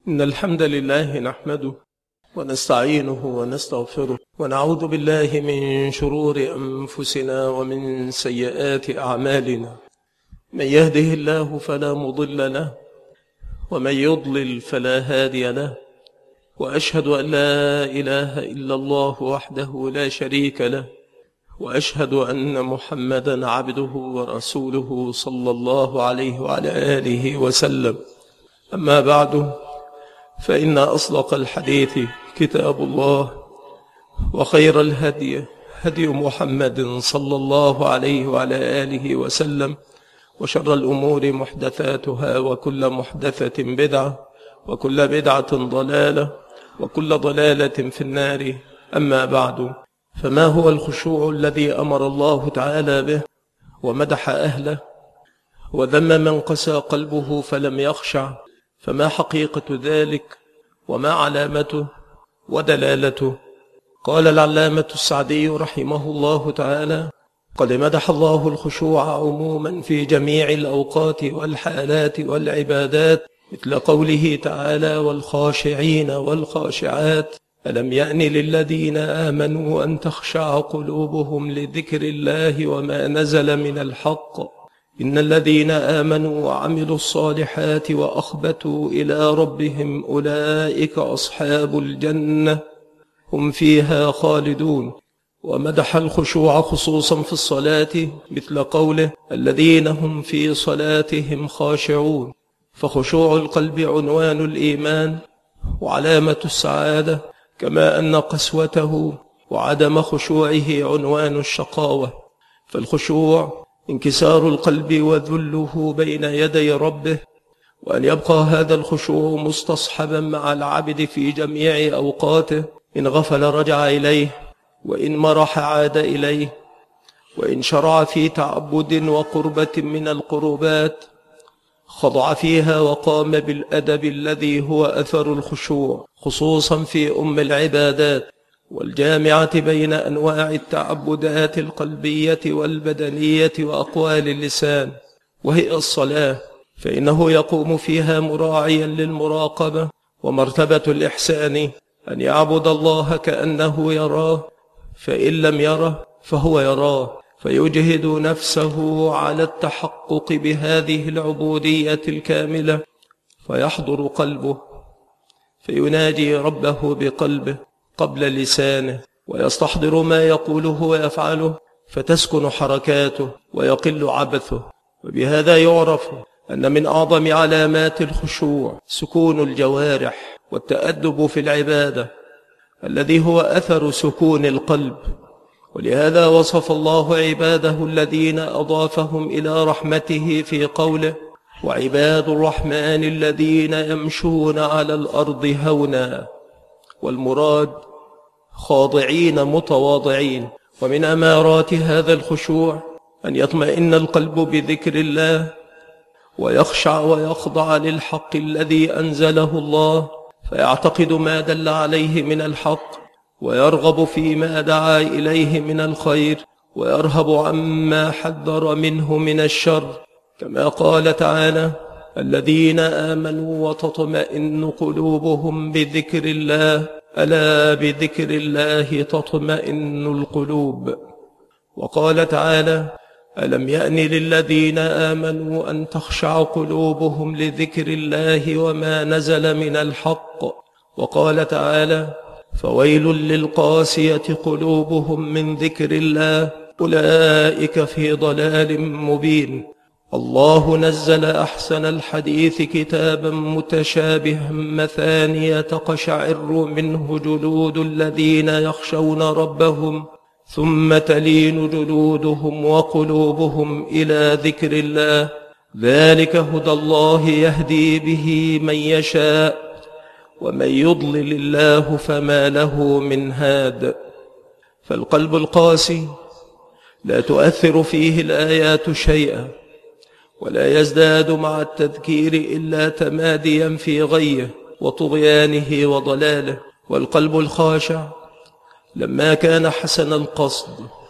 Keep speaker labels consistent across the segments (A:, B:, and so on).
A: إن الحمد لله نحمده ونستعينه ونستغفره ونعوذ بالله من شرور أنفسنا ومن سيئات أعمالنا. من يهده الله فلا مضل له ومن يضلل فلا هادي له، وأشهد أن لا إله إلا الله وحده لا شريك له، وأشهد أن محمدا عبده ورسوله صلى الله عليه وعلى آله وسلم. أما بعد، فإن أصدق الحديث كتاب الله، وخير الهدي هدي محمد صلى الله عليه وعلى آله وسلم، وشر الأمور محدثاتها، وكل محدثة بدعة، وكل بدعة ضلالة، وكل ضلالة في النار. أما بعد، فما هو الخشوع الذي أمر الله تعالى به ومدح أهله وذم من قسى قلبه فلم يخشع؟ فما حقيقة ذلك وما علامته ودلالته؟ قال العلامة السعدي رحمه الله تعالى: قد مدح الله الخشوع عموما في جميع الأوقات والحالات والعبادات، مثل قوله تعالى: والخاشعين والخاشعات، ألم يأن للذين آمنوا أن تخشع قلوبهم لذكر الله وما نزل من الحق، إن الذين آمنوا وعملوا الصالحات وأخبتوا إلى ربهم أولئك أصحاب الجنة هم فيها خالدون. ومدح الخشوع خصوصا في الصلاة، مثل قوله: الذين هم في صلاتهم خاشعون. فخشوع القلب عنوان الإيمان وعلامة السعادة، كما أن قسوته وعدم خشوعه عنوان الشقاوة. فالخشوع انكسار القلب وذله بين يدي ربه، وأن يبقى هذا الخشوع مستصحبا مع العبد في جميع أوقاته، إن غفل رجع إليه، وإن مرح عاد إليه، وإن شرع في تعبد وقربة من القربات خضع فيها وقام بالأدب الذي هو أثر الخشوع، خصوصا في العبادات والجامعة بين أنواع التعبدات القلبية والبدنية وأقوال اللسان، وهي الصلاة، فإنه يقوم فيها مراعيا للمراقبة. ومرتبة الإحسان أن يعبد الله كأنه يراه، فإن لم يره فهو يراه، فيجهد نفسه على التحقق بهذه العبودية الكاملة، فيحضر قلبه فيناجي ربه بقلبه قبل لسانه، ويستحضر ما يقوله ويفعله، فتسكن حركاته ويقل عبثه. وبهذا يعرف أن من أعظم علامات الخشوع سكون الجوارح والتأدب في العبادة، الذي هو أثر سكون القلب. ولهذا وصف الله عباده الذين أضافهم إلى رحمته في قوله: وعباد الرحمن الذين يمشون على الأرض هونا. والمراد خاضعين متواضعين. ومن أمارات هذا الخشوع أن يطمئن القلب بذكر الله، ويخشع ويخضع للحق الذي أنزله الله، فيعتقد ما دل عليه من الحق، ويرغب فيما دعا إليه من الخير، ويرهب عما حذر منه من الشر، كما قال تعالى: الذين آمنوا وتطمئن قلوبهم بذكر الله، ألا بذكر الله تطمئن القلوب. وقال تعالى: ألم يأن للذين آمنوا أن تخشع قلوبهم لذكر الله وما نزل من الحق. وقال تعالى: فويل للقاسية قلوبهم من ذكر الله، أولئك في ضلال مبين. الله نزل أحسن الحديث كتابا متشابها مثانية تقشعر منه جلود الذين يخشون ربهم، ثم تلين جلودهم وقلوبهم إلى ذكر الله، ذلك هدى الله يهدي به من يشاء، ومن يضلل الله فما له من هاد. فالقلب القاسي لا تؤثر فيه الآيات شيئا، ولا يزداد مع التذكير إلا تماديا في غيه وطغيانه وضلاله. والقلب الخاشع لما كان حسن القصد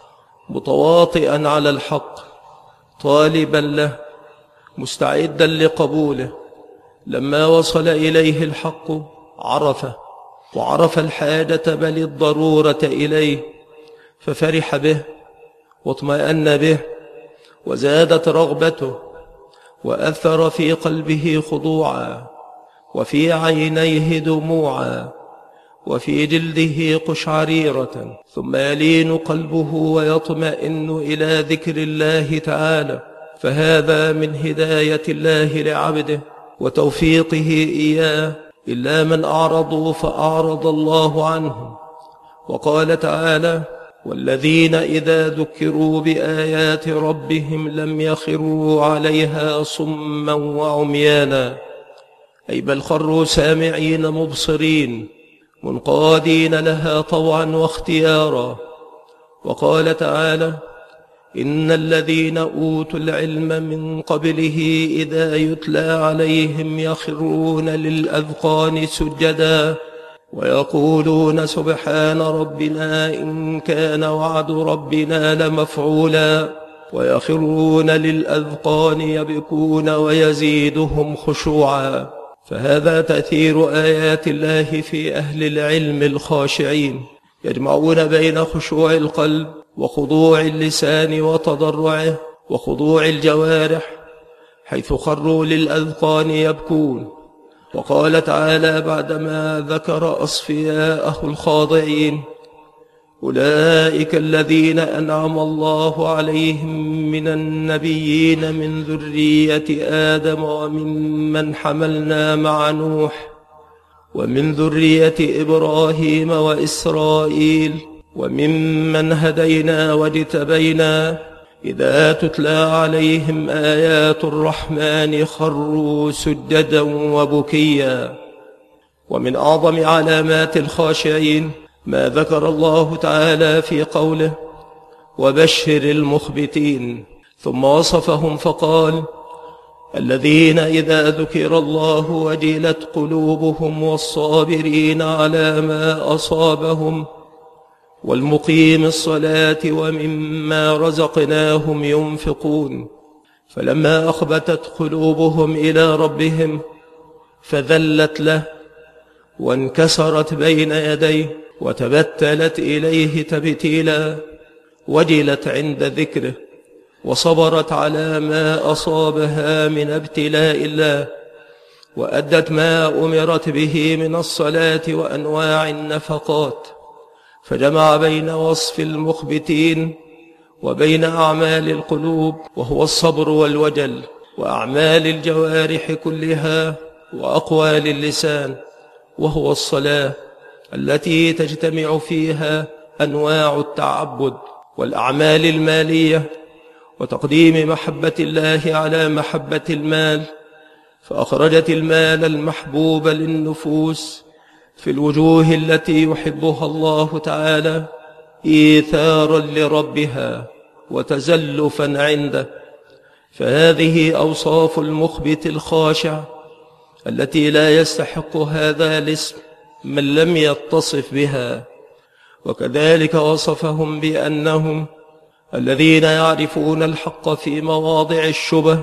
A: متواطئا على الحق طالبا له مستعدا لقبوله، لما وصل إليه الحق عرفه، وعرف الحاجة بل الضرورة إليه، ففرح به واطمأن به، وزادت رغبته، وأثر في قلبه خضوعا، وفي عينيه دموعا، وفي جلده قشعريرة، ثم يلين قلبه ويطمئن إلى ذكر الله تعالى. فهذا من هداية الله لعبده وتوفيقه إياه. إلا من أعرضوا فأعرض الله عنهم. وقال تعالى: والذين إذا ذكروا بآيات ربهم لم يخروا عليها صما وعميانا، أي بل خروا سامعين مبصرين منقادين لها طوعا واختيارا. وقال تعالى: إن الذين أوتوا العلم من قبله إذا يتلى عليهم يخرون للأذقان سجدا ويقولون سبحان ربنا إن كان وعد ربنا لمفعولا، ويخرون للأذقان يبكون ويزيدهم خشوعا. فهذا تأثير آيات الله في أهل العلم الخاشعين، يجمعون بين خشوع القلب وخضوع اللسان وتضرعه وخضوع الجوارح، حيث خروا للأذقان يبكون. وقال تعالى بعدما ذكر أصفياءه الخاضعين: أولئك الذين أنعم الله عليهم من النبيين من ذرية آدم وممن حملنا مع نوح ومن ذرية إبراهيم وإسرائيل وممن هدينا واجتبينا إذا تتلى عليهم آيات الرحمن خروا سجدا وبكيا. ومن أعظم علامات الخاشعين ما ذكر الله تعالى في قوله: وبشر المخبتين، ثم وصفهم فقال: الذين إذا ذكر الله وجلت قلوبهم والصابرين على ما أصابهم والمقيم الصلاة ومما رزقناهم ينفقون. فلما أخبتت قلوبهم إلى ربهم فذلت له وانكسرت بين يديه وتبتلت إليه تبتيلا، وجلت عند ذكره وصبرت على ما أصابها من ابتلاء الله، وأدت ما أمرت به من الصلاة وأنواع النفقات، فجمع بين وصف المخبتين وبين أعمال القلوب وهو الصبر والوجل، وأعمال الجوارح كلها وأقوال اللسان وهو الصلاة، التي تجتمع فيها أنواع التعبد والأعمال المالية وتقديم محبة الله على محبة المال، فأخرجت المال المحبوب للنفوس في الوجوه التي يحبها الله تعالى إيثارا لربها وتزلفا عنده. فهذه أوصاف المخبت الخاشع التي لا يستحق هذا الاسم من لم يتصف بها. وكذلك وصفهم بأنهم الذين يعرفون الحق في مواضع الشبه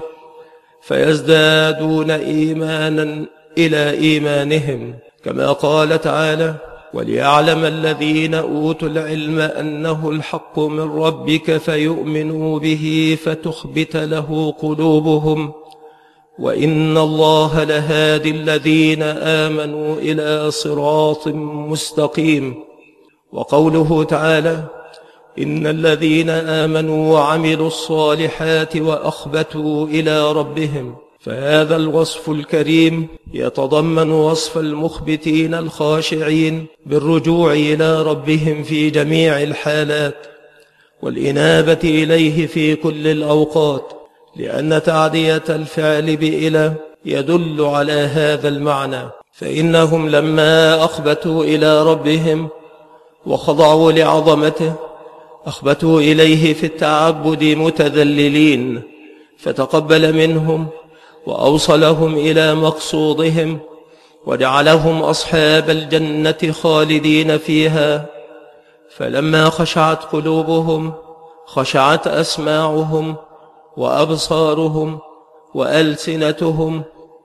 A: فيزدادون إيمانا إلى إيمانهم، كما قال تعالى: وليعلم الذين أوتوا العلم أنه الحق من ربك فيؤمنوا به فتخبت له قلوبهم وإن الله لهادي الذين آمنوا إلى صراط مستقيم. وقوله تعالى: إن الذين آمنوا وعملوا الصالحات وأخبتوا إلى ربهم. فهذا الوصف الكريم يتضمن وصف المخبتين الخاشعين بالرجوع إلى ربهم في جميع الحالات والإنابة إليه في كل الأوقات، لأن تعدية الفعل بإلى يدل على هذا المعنى. فإنهم لما أخبتوا إلى ربهم وخضعوا لعظمته أخبتوا إليه في التعبد متذللين، فتقبل منهم وأوصلهم إلى مقصودهم وجعلهم أصحاب الجنة خالدين فيها. فلما خشعت قلوبهم خشعت أسماعهم وأبصارهم وألسنتهم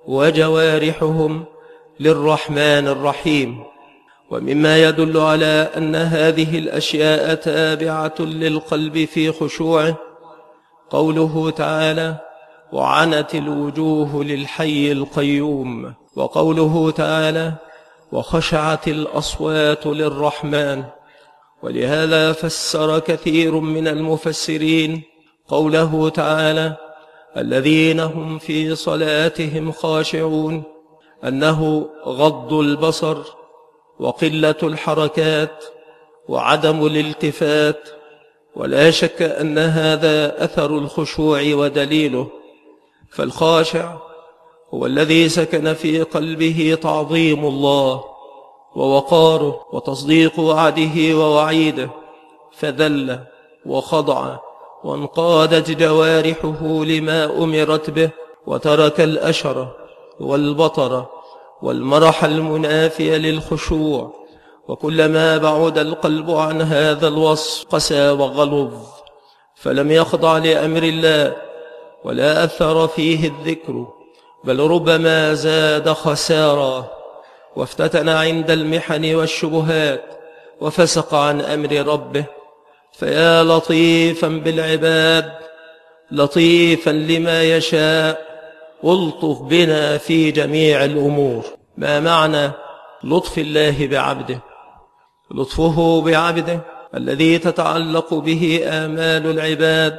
A: وجوارحهم للرحمن الرحيم. ومما يدل على أن هذه الأشياء تابعة للقلب في خشوعه قوله تعالى: وعنت الوجوه للحي القيوم، وقوله تعالى: وخشعت الأصوات للرحمن. ولهذا فسر كثير من المفسرين قوله تعالى: الذين هم في صلاتهم خاشعون، أنه غض البصر وقلة الحركات وعدم الالتفات. ولا شك أن هذا أثر الخشوع ودليله، فالخاشع هو الذي سكن في قلبه تعظيم الله ووقاره وتصديق وعده ووعيده، فذل وخضع وانقادت جوارحه لما أمرت به، وترك الأشر والبطر والمرح المنافي للخشوع. وكلما بعد القلب عن هذا الوصف قسى وغلظ، فلم يخضع لأمر الله ولا أثر فيه الذكر، بل ربما زاد خسارا، وافتتن عند المحن والشبهات، وفسق عن أمر ربه. فيا لطيفا بالعباد، لطيفا لما يشاء، ألطف بنا في جميع الأمور. ما معنى لطف الله بعبده؟ لطفه بعبده الذي تتعلق به آمال العباد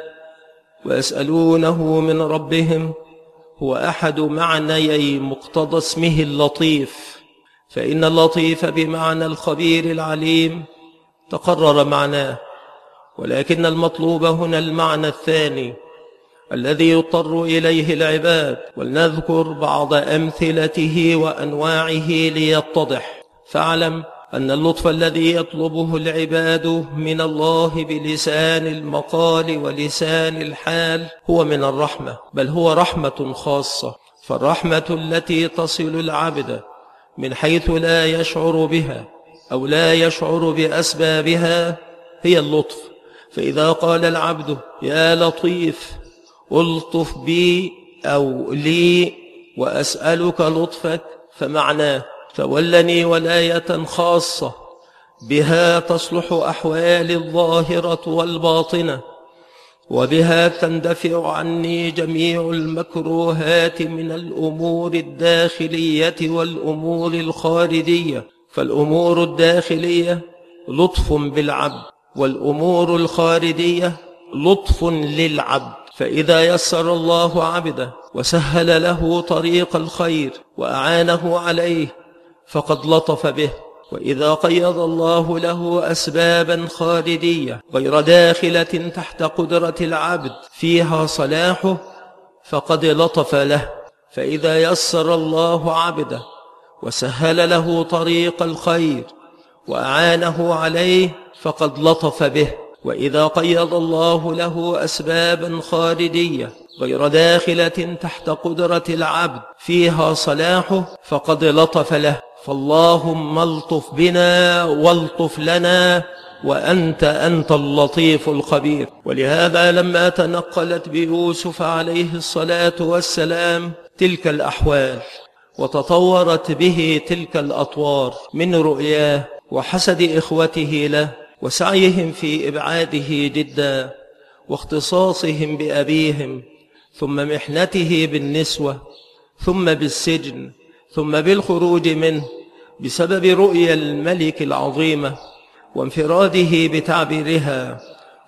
A: ويسألونه من ربهم هو أحد معنيي مقتضى اسمه اللطيف، فإن اللطيف بمعنى الخبير العليم تقرر معناه، ولكن المطلوب هنا المعنى الثاني الذي يضطر إليه العباد. ولنذكر بعض أمثلته وأنواعه ليتضح. فاعلم أن اللطف الذي يطلبه العباد من الله بلسان المقال ولسان الحال هو من الرحمة، بل هو رحمة خاصة. فالرحمة التي تصل العبد من حيث لا يشعر بها أو لا يشعر بأسبابها هي اللطف. فإذا قال العبد: يا لطيف ألطف بي أو لي وأسألك لطفك، فمعناه: تولني ولاية خاصة بها تصلح أحوالي الظاهرة والباطنة، وبها تندفع عني جميع المكروهات من الأمور الداخلية والأمور الخارجية. فالأمور الداخلية لطف بالعبد، والأمور الخارجية لطف للعبد. فإذا يسر الله عبده وسهل له طريق الخير وأعانه عليه فقد لطف به، وإذا قيض الله له أسبابا خارجية غير داخلة تحت قدرة العبد فيها صلاحه فقد لطف له. فإذا يسر الله عبده وسهل له طريق الخير وأعانه عليه فقد لطف به، وإذا قيض الله له أسبابا خارجية غير داخلة تحت قدرة العبد فيها صلاحه فقد لطف له. فاللهم الطف بنا والطف لنا وأنت اللطيف الخبير. ولهذا لما تنقلت بيوسف عليه الصلاة والسلام تلك الأحوال وتطورت به تلك الأطوار من رؤياه وحسد إخوته له وسعيهم في إبعاده جدا واختصاصهم بأبيهم، ثم محنته بالنسوة، ثم بالسجن، ثم بالخروج منه بسبب رؤيا الملك العظيمة وانفراده بتعبيرها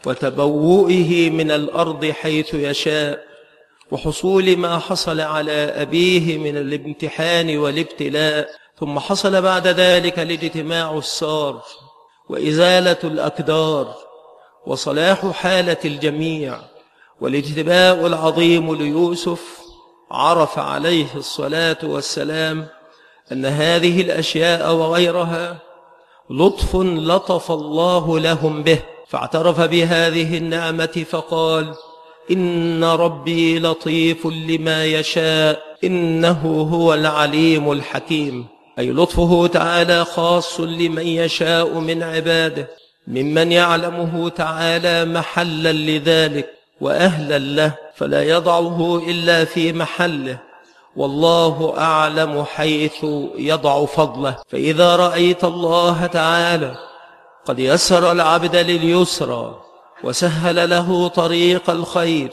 A: وتبوؤه من الأرض حيث يشاء، وحصول ما حصل على أبيه من الامتحان والابتلاء. ثم حصل بعد ذلك الاجتماع السار وإزالة الأكدار وصلاح حالة الجميع والاجتباء العظيم ليوسف. عرف عليه الصلاة والسلام أن هذه الأشياء وغيرها لطف لطف الله لهم به، فاعترف بهذه النعمة فقال: إن ربي لطيف لما يشاء إنه هو العليم الحكيم. أي لطفه تعالى خاص لمن يشاء من عباده ممن يعلمه تعالى محلا لذلك وأهلا له، فلا يضعه إلا في محله والله أعلم حيث يضع فضله. فإذا رأيت الله تعالى قد يسر العبد لليسرى وسهل له طريق الخير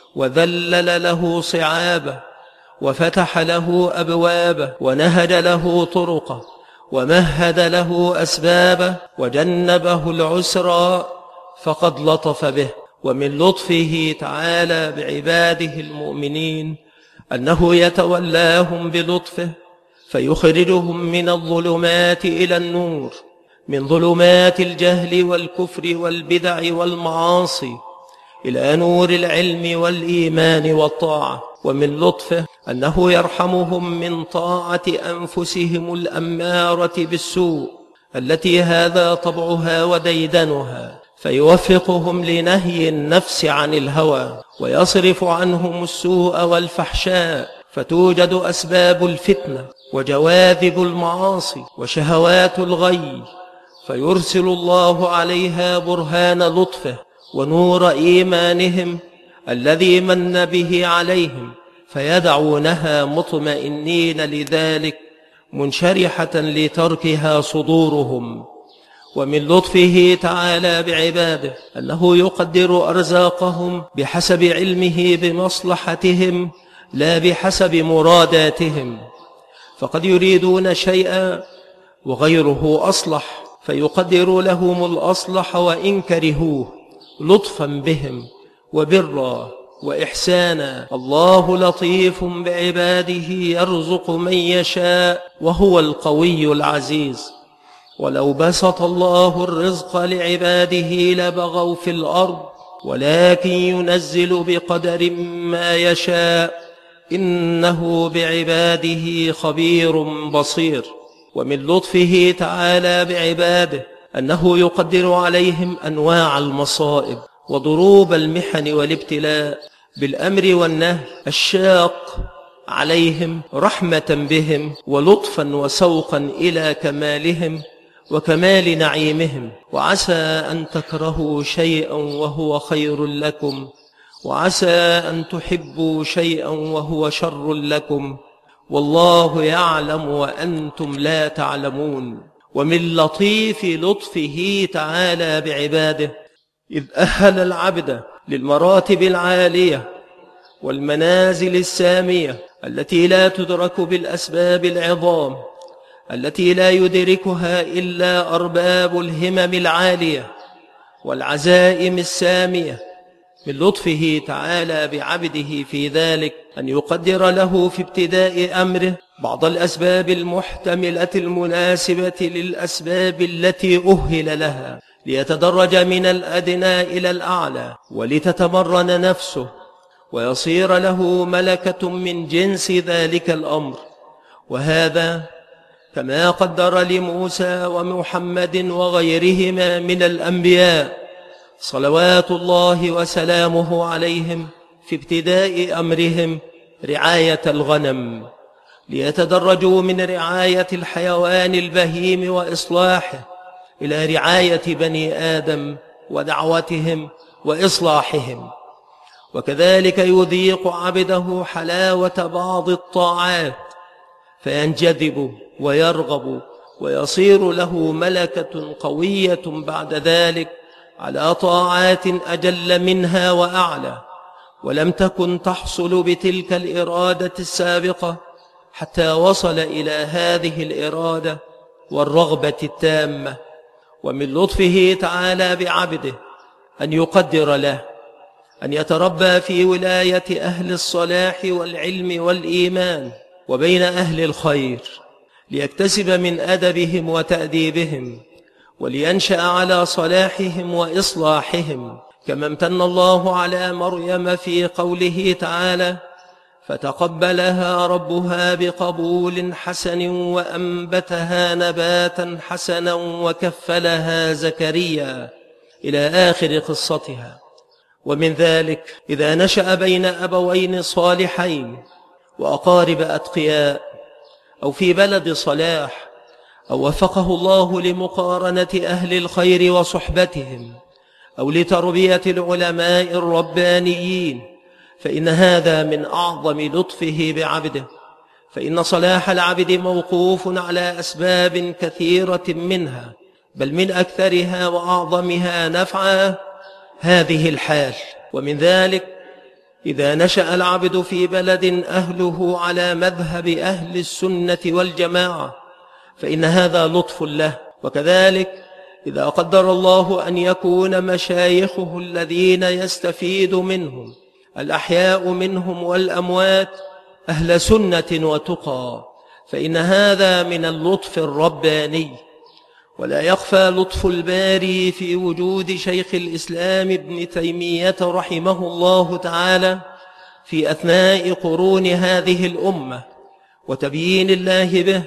A: وذلل له صعابه وفتح له أبوابه ونهد له طرقه ومهد له أسبابه وجنبه العسرى فقد لطف به. ومن لطفه تعالى بعباده المؤمنين أنه يتولاهم بلطفه فيخرجهم من الظلمات إلى النور، من ظلمات الجهل والكفر والبدع والمعاصي إلى نور العلم والإيمان والطاعة. ومن لطفه أنه يرحمهم من طاعة أنفسهم الأمارة بالسوء التي هذا طبعها وديدنها، فيوفقهم لنهي النفس عن الهوى ويصرف عنهم السوء والفحشاء، فتوجد أسباب الفتنة وجواذب المعاصي وشهوات الغي، فيرسل الله عليها برهان لطفه ونور إيمانهم الذي من به عليهم، فيدعونها مطمئنين لذلك منشرحة لتركها صدورهم. ومن لطفه تعالى بعباده أنه يقدر أرزاقهم بحسب علمه بمصلحتهم لا بحسب مراداتهم، فقد يريدون شيئا وغيره أصلح فيقدر لهم الأصلح وإن كرهوه لطفا بهم وبرا وإحسانا. الله لطيف بعباده يرزق من يشاء وهو القوي العزيز. ولو بسط الله الرزق لعباده لبغوا في الأرض ولكن ينزل بقدر ما يشاء إنه بعباده خبير بصير. ومن لطفه تعالى بعباده أنه يقدر عليهم أنواع المصائب وضروب المحن والابتلاء بالأمر والنهي الشاق عليهم رحمة بهم ولطفا وسوقا إلى كمالهم وكمال نعيمهم. وعسى أن تكرهوا شيئا وهو خير لكم، وعسى أن تحبوا شيئا وهو شر لكم، والله يعلم وأنتم لا تعلمون. ومن لطيف لطفه تعالى بعباده إذ أهل العبد للمراتب العالية والمنازل السامية التي لا تدرك بالأسباب العظام، التي لا يدركها إلا أرباب الهمم العالية والعزائم السامية. من لطفه تعالى بعبده في ذلك أن يقدر له في ابتداء أمره بعض الأسباب المحتملة المناسبة للأسباب التي أهل لها، ليتدرج من الأدنى إلى الأعلى ولتتمرن نفسه ويصير له ملكة من جنس ذلك الأمر. وهذا كما قدر لموسى ومحمد وغيرهما من الأنبياء صلوات الله وسلامه عليهم في ابتداء أمرهم رعاية الغنم، ليتدرجوا من رعاية الحيوان البهيم وإصلاحه إلى رعاية بني آدم ودعوتهم وإصلاحهم. وكذلك يذيق عبده حلاوة بعض الطاعات فينجذب ويرغب ويصير له ملكة قوية بعد ذلك على طاعات أجل منها وأعلى، ولم تكن تحصل بتلك الإرادة السابقة حتى وصل إلى هذه الإرادة والرغبة التامة. ومن لطفه تعالى بعبده أن يقدر له أن يتربى في ولاية أهل الصلاح والعلم والإيمان وبين أهل الخير، ليكتسب من أدبهم وتأديبهم ولينشأ على صلاحهم وإصلاحهم، كما امتن الله على مريم في قوله تعالى فتقبلها ربها بقبول حسن وأنبتها نباتا حسنا وكفلها زكريا إلى آخر قصتها. ومن ذلك إذا نشأ بين أبوين صالحين وأقارب أتقياء أو في بلد صلاح أو وفقه الله لمقارنة أهل الخير وصحبتهم أو لتربية العلماء الربانيين، فإن هذا من أعظم لطفه بعبده فإن صلاح العبد موقوف على أسباب كثيرة منها، بل من أكثرها وأعظمها نفعا هذه الحال. ومن ذلك إذا نشأ العبد في بلد أهله على مذهب أهل السنة والجماعة فإن هذا لطف له. وكذلك إذا قدر الله أن يكون مشايخه الذين يستفيد منهم الأحياء منهم والأموات أهل سنة وتقى فإن هذا من اللطف الرباني. ولا يخفى لطف الباري في وجود شيخ الإسلام ابن تيمية رحمه الله تعالى في أثناء قرون هذه الأمة، وتبيين الله به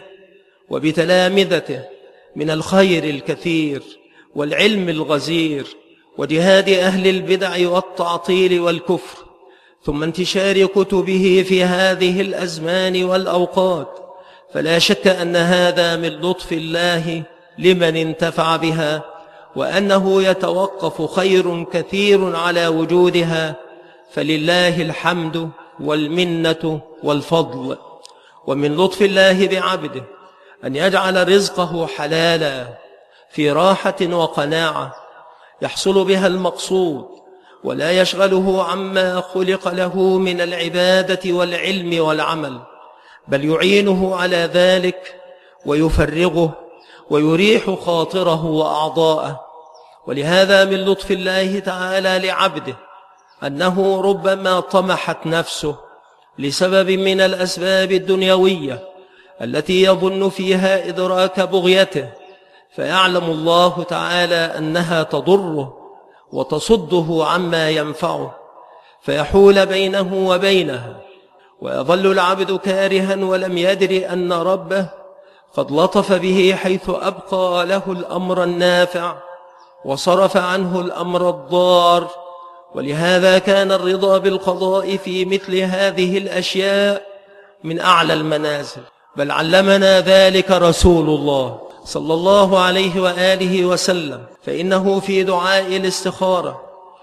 A: وبتلامذته من الخير الكثير والعلم الغزير وجهاد أهل البدع والتعطيل والكفر، ثم انتشار كتبه في هذه الأزمان والأوقات. فلا شك أن هذا من لطف الله لمن انتفع بها، وأنه يتوقف خير كثير على وجودها، فلله الحمد والمنة والفضل. ومن لطف الله بعبده أن يجعل رزقه حلالا في راحة وقناعة يحصل بها المقصود، ولا يشغله عما خلق له من العبادة والعلم والعمل، بل يعينه على ذلك ويفرغه ويريح خاطره وأعضاءه. ولهذا من لطف الله تعالى لعبده أنه ربما طمحت نفسه لسبب من الأسباب الدنيوية التي يظن فيها إدراك بغيته، فيعلم الله تعالى أنها تضره وتصده عما ينفعه، فيحول بينه وبينها، ويظل العبد كارها ولم يدر أن ربه قد لطف به حيث أبقى له الأمر النافع وصرف عنه الأمر الضار. ولهذا كان الرضا بالقضاء في مثل هذه الأشياء من أعلى المنازل، بل علمنا ذلك رسول الله صلى الله عليه وآله وسلم، فإنه في دعاء الاستخارة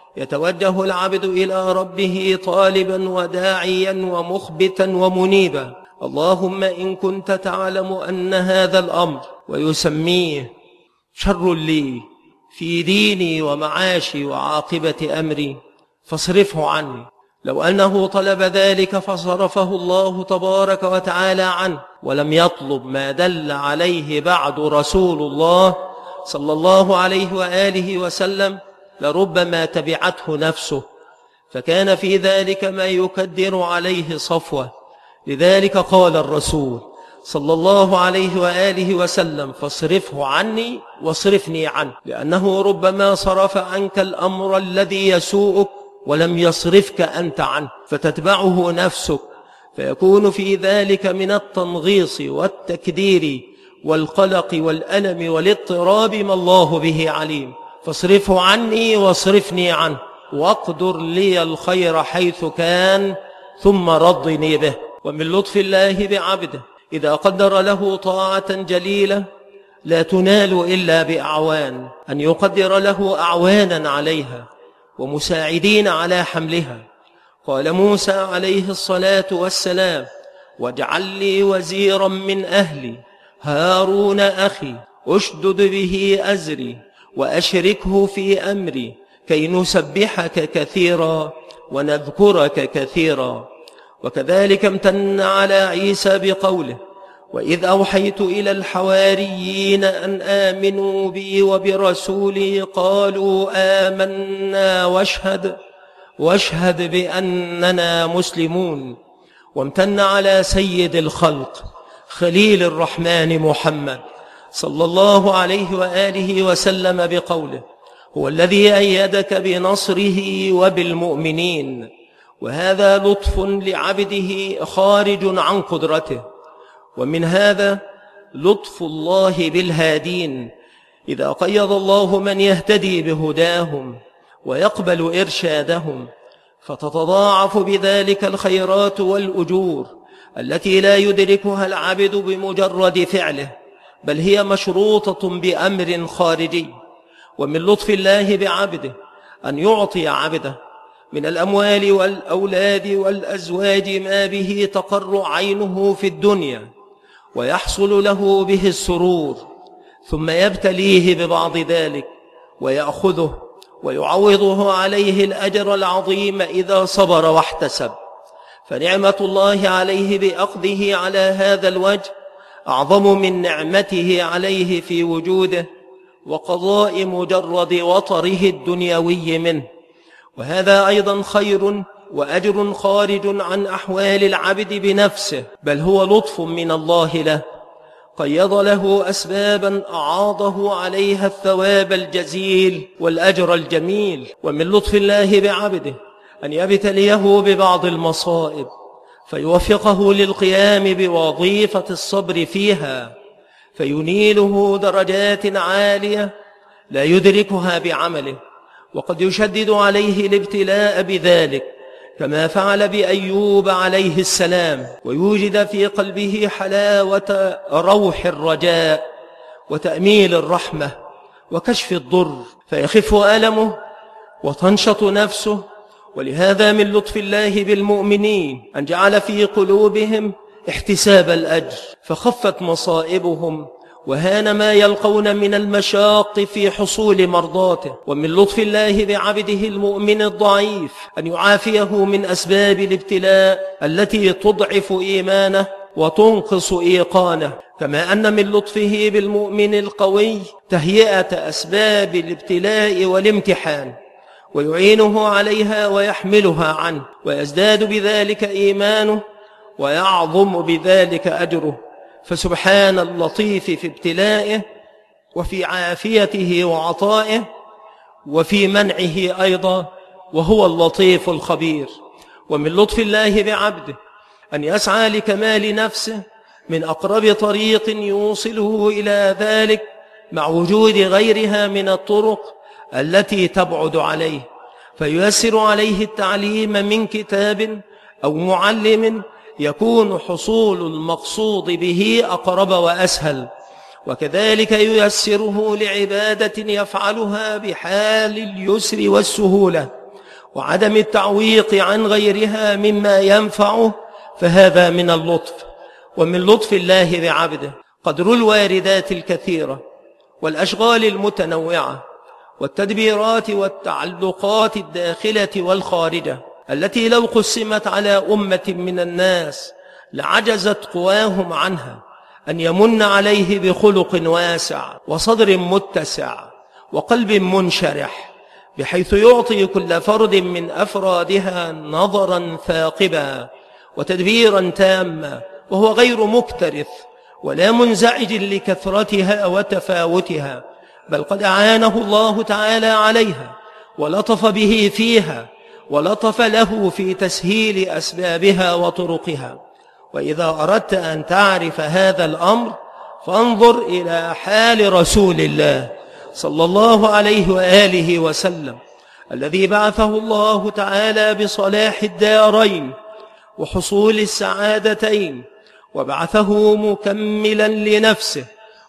A: يتوجه العبد إلى ربه طالبا وداعيا ومخبتا ومنيبا: اللهم إن كنت تعلم أن هذا الأمر ويسميه شر لي في ديني ومعاشي وعاقبة أمري فاصرفه عني. لو أنه طلب ذلك فصرفه الله تبارك وتعالى عنه، ولم يطلب ما دل عليه بعد رسول الله صلى الله عليه وآله وسلم، لربما تبعته نفسه، فكان في ذلك ما يكدر عليه صفوة. لذلك قال الرسول صلى الله عليه وآله وسلم: فاصرفه عني واصرفني عنه، لأنه ربما صرف عنك الأمر الذي يسوءك ولم يصرفك أنت عنه، فتتبعه نفسك، فيكون في ذلك من التنغيص والتكدير والقلق والألم والاضطراب ما الله به عليم. فاصرفه عني واصرفني عنه، واقدر لي الخير حيث كان، ثم رضني به. ومن لطف الله بعبده إذا قدر له طاعة جليلة لا تنال إلا بأعوان، أن يقدر له أعوانا عليها ومساعدين على حملها. قال موسى عليه الصلاة والسلام: واجعل لي وزيرا من أهلي هارون أخي أشدد به أزري وأشركه في أمري كي نسبحك كثيرا ونذكرك كثيرا. وكذلك امتن على عيسى بقوله: وإذ أوحيت إلى الحواريين أن آمنوا بي وبرسولي قالوا آمنا واشهد بأننا مسلمون. وامتن على سيد الخلق خليل الرحمن محمد صلى الله عليه وآله وسلم بقوله: هو الذي أيدك بنصره وبالمؤمنين. وهذا لطف لعبده خارج عن قدرته. ومن هذا لطف الله بالهادين، إذا قيض الله من يهتدي بهداهم ويقبل إرشادهم، فتتضاعف بذلك الخيرات والأجور التي لا يدركها العبد بمجرد فعله، بل هي مشروطة بأمر خارجي. ومن لطف الله بعبده أن يعطي عبده من الأموال والأولاد والأزواج ما به تقر عينه في الدنيا ويحصل له به السرور، ثم يبتليه ببعض ذلك ويأخذه ويعوضه عليه الأجر العظيم إذا صبر واحتسب. فنعمة الله عليه بأخذه على هذا الوجه أعظم من نعمته عليه في وجوده وقضاء مجرد وطره الدنيوي منه. وهذا أيضا خير وأجر خارج عن أحوال العبد بنفسه، بل هو لطف من الله له، قيض له أسبابا أعاضه عليها الثواب الجزيل والأجر الجميل. ومن لطف الله بعبده أن يبتليه ببعض المصائب فيوفقه للقيام بوظيفة الصبر فيها، فينيله درجات عالية لا يدركها بعمله، وقد يشدد عليه الابتلاء بذلك كما فعل بأيوب عليه السلام، ويوجد في قلبه حلاوة روح الرجاء وتأميل الرحمة وكشف الضر، فيخف ألمه وتنشط نفسه. ولهذا من لطف الله بالمؤمنين أن جعل في قلوبهم احتساب الأجر، فخفت مصائبهم وهان ما يلقون من المشاق في حصول مرضاته. ومن لطف الله بعبده المؤمن الضعيف أن يعافيه من أسباب الابتلاء التي تضعف إيمانه وتنقص إيقانه، كما أن من لطفه بالمؤمن القوي تهيئة أسباب الابتلاء والامتحان ويعينه عليها ويحملها عنه، ويزداد بذلك إيمانه ويعظم بذلك أجره. فسبحان اللطيف في ابتلائه وفي عافيته وعطائه وفي منعه أيضا، وهو اللطيف الخبير. ومن لطف الله بعبده أن يسعى لكمال نفسه من أقرب طريق يوصله إلى ذلك مع وجود غيرها من الطرق التي تبعد عليه، فييسر عليه التعليم من كتاب أو معلم يكون حصول المقصود به أقرب وأسهل، وكذلك ييسره لعبادة يفعلها بحال اليسر والسهولة وعدم التعويق عن غيرها مما ينفعه، فهذا من اللطف. ومن لطف الله بعبده قدر الواردات الكثيرة والأشغال المتنوعة والتدبيرات والتعلقات الداخلة والخارجة التي لو قسمت على أمة من الناس لعجزت قواهم عنها، أن يمن عليه بخلق واسع وصدر متسع وقلب منشرح، بحيث يعطي كل فرد من أفرادها نظرا ثاقبا وتدبيرا تاما، وهو غير مكترث ولا منزعج لكثرتها وتفاوتها، بل قد أعانه الله تعالى عليها ولطف به فيها ولطف له في تسهيل أسبابها وطرقها. وإذا أردت أن تعرف هذا الأمر فانظر إلى حال رسول الله صلى الله عليه وآله وسلم، الذي بعثه الله تعالى بصلاح الدارين وحصول السعادتين، وبعثه مكملا لنفسه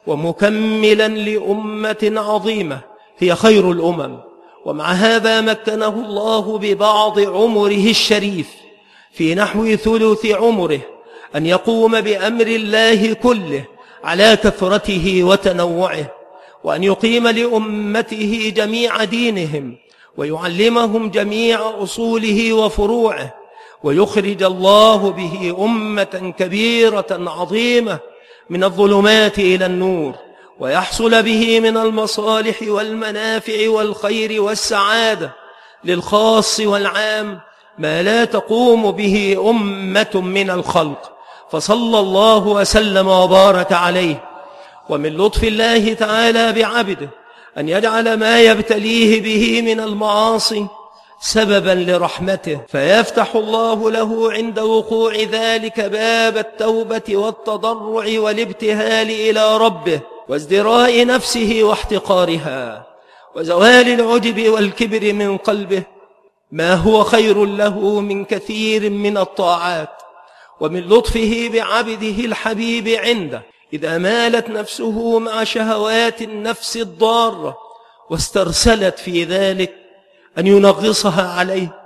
A: ومكملا لأمة عظيمة هي خير الأمم. ومع هذا مكنه الله ببعض عمره الشريف في نحو ثلث عمره أن يقوم بأمر الله كله على كثرته وتنوعه، وأن يقيم لأمته جميع دينهم ويعلمهم جميع أصوله وفروعه، ويخرج الله به أمة كبيرة عظيمة من الظلمات إلى النور، ويحصل به من المصالح والمنافع والخير والسعادة للخاص والعام ما لا تقوم به أمة من الخلق، فصلى الله وسلم وبارك عليه. ومن لطف الله تعالى بعبده أن يجعل ما يبتليه به من المعاصي سببا لرحمته، فيفتح الله له عند وقوع ذلك باب التوبة والتضرع والابتهال إلى ربه وازدراء نفسه واحتقارها وزوال العجب والكبر من قلبه، ما هو خير له من كثير من الطاعات. ومن لطفه بعبده الحبيب عنده إذا مالت نفسه مع شهوات النفس الضارة واسترسلت في ذلك أن ينغصها عليه